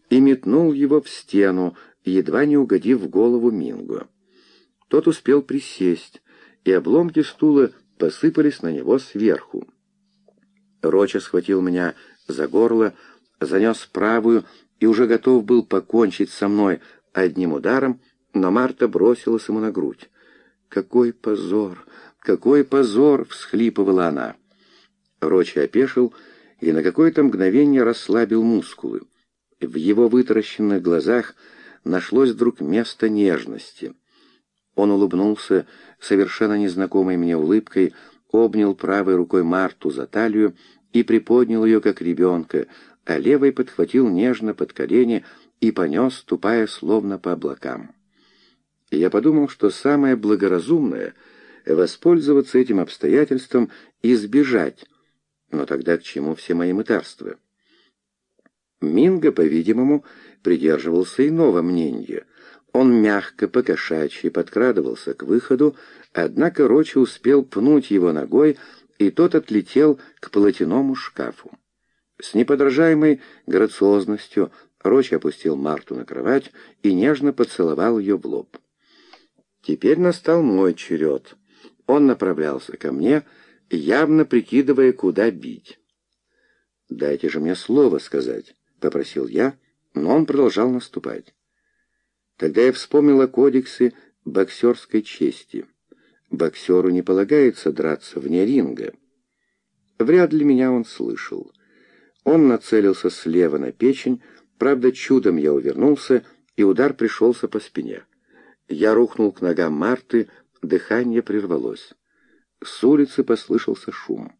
и метнул его в стену, едва не угодив в голову Минго. Тот успел присесть, и обломки стула посыпались на него сверху. Роча схватил меня за горло, занес правую и уже готов был покончить со мной одним ударом, но Марта бросилась ему на грудь. «Какой позор! Какой позор!» — всхлипывала она. Роча опешил и на какое-то мгновение расслабил мускулы. В его вытаращенных глазах нашлось вдруг место нежности. Он улыбнулся совершенно незнакомой мне улыбкой, обнял правой рукой Марту за талию и приподнял ее, как ребенка, а левой подхватил нежно под колени и понес, ступая словно по облакам. Я подумал, что самое благоразумное — воспользоваться этим обстоятельством и сбежать. Но тогда к чему все мои мытарства? Минго, по-видимому, придерживался иного мнения. Он мягко, по-кошачьи подкрадывался к выходу, однако Роча успел пнуть его ногой, и тот отлетел к полотеному шкафу. С неподражаемой грациозностью Роча опустил Марту на кровать и нежно поцеловал ее в лоб. Теперь настал мой черед. Он направлялся ко мне, явно прикидывая, куда бить. «Дайте же мне слово сказать», — попросил я, но он продолжал наступать. Тогда я вспомнил о кодексе боксерской чести. Боксеру не полагается драться вне ринга. Вряд ли меня он слышал. Он нацелился слева на печень, правда, чудом я увернулся, и удар пришелся по спине. Я рухнул к ногам Марты, дыхание прервалось. С улицы послышался шум.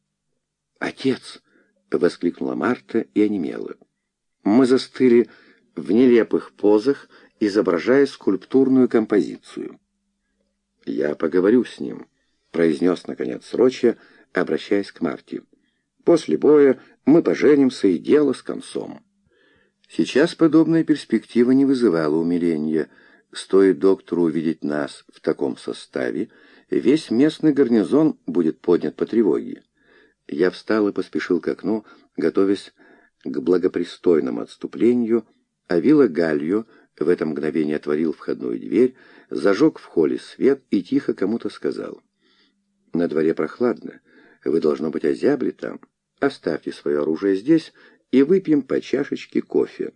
«Отец!» — воскликнула Марта и онемела. Мы застыли в нелепых позах, изображая скульптурную композицию. «Я поговорю с ним», — произнес, наконец, Роча, обращаясь к Марте. «После боя мы поженимся, и дело с концом». Сейчас подобная перспектива не вызывала умиления. Стоит доктору увидеть нас в таком составе, весь местный гарнизон будет поднят по тревоге. Я встал и поспешил к окну, готовясь к благопристойному отступлению, а Вилла Гальо в это мгновение отворил входную дверь, зажег в холле свет и тихо кому-то сказал: «На дворе прохладно, вы, должно быть, озябли там. Оставьте свое оружие здесь и выпьем по чашечке кофе».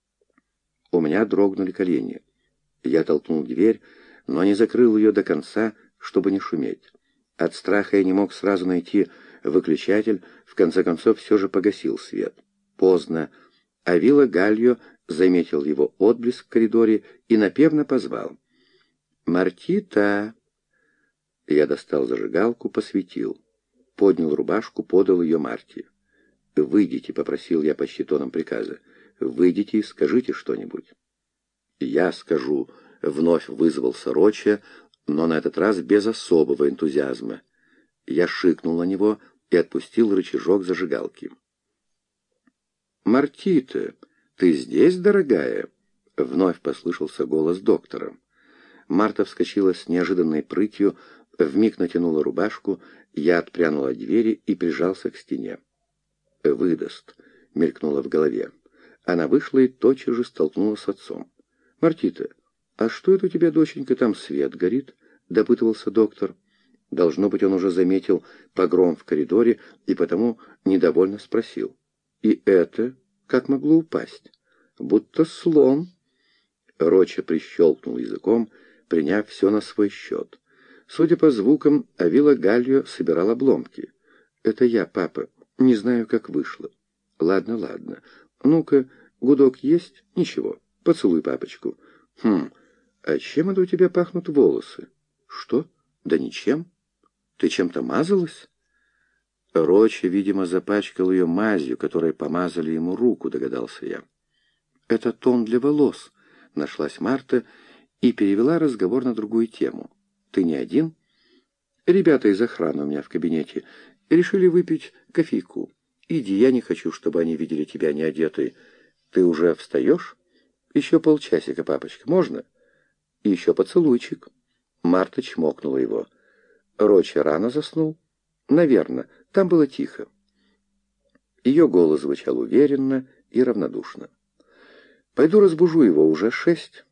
У меня дрогнули колени. Я толкнул дверь, но не закрыл ее до конца, чтобы не шуметь. От страха я не мог сразу найти выключатель, в конце концов все же погасил свет. Поздно, а Вилла Гальо заметил его отблеск в коридоре и напевно позвал: «Мартита!» Я достал зажигалку, посветил. Поднял рубашку, подал ее Марте. «Выйдите», — попросил я почти тоном приказа. «Выйдите и скажите что-нибудь». «Я скажу», — вновь вызвался Роча, но на этот раз без особого энтузиазма. Я шикнул на него и отпустил рычажок зажигалки. «Мартита, ты здесь, дорогая?» — вновь послышался голос доктора. Марта вскочила с неожиданной прытью, вмиг натянула рубашку, я отпрянул от двери и прижался к стене. «Выдаст», — мелькнуло в голове. Она вышла и тотчас же столкнулась с отцом. «Мартита, а что это у тебя, доченька, там свет горит?» — допытывался доктор. Должно быть, он уже заметил погром в коридоре и потому недовольно спросил: «И это как могло упасть? Будто слон». Роча прищелкнул языком, приняв все на свой счет. Судя по звукам, Вилла Гальо собирал обломки. «Это я, папа. Не знаю, как вышло». «Ладно, ладно. Ну-ка, гудок есть? Ничего. Поцелуй папочку». А чем это у тебя пахнут волосы?» «Что? Да ничем. Ты чем-то мазалась?» Роча, видимо, запачкал ее мазью, которой помазали ему руку, догадался я. «Это тон для волос», — нашлась Марта и перевела разговор на другую тему. «Ты не один?» «Ребята из охраны у меня в кабинете решили выпить кофейку. Иди, я не хочу, чтобы они видели тебя неодетой. Ты уже встаешь?» «Еще полчасика, папочка, можно?» «И еще поцелуйчик». Марта чмокнула его. «Роча рано заснул?» «Наверно, там было тихо». Ее голос звучал уверенно и равнодушно. Пойду разбужу его, уже 6.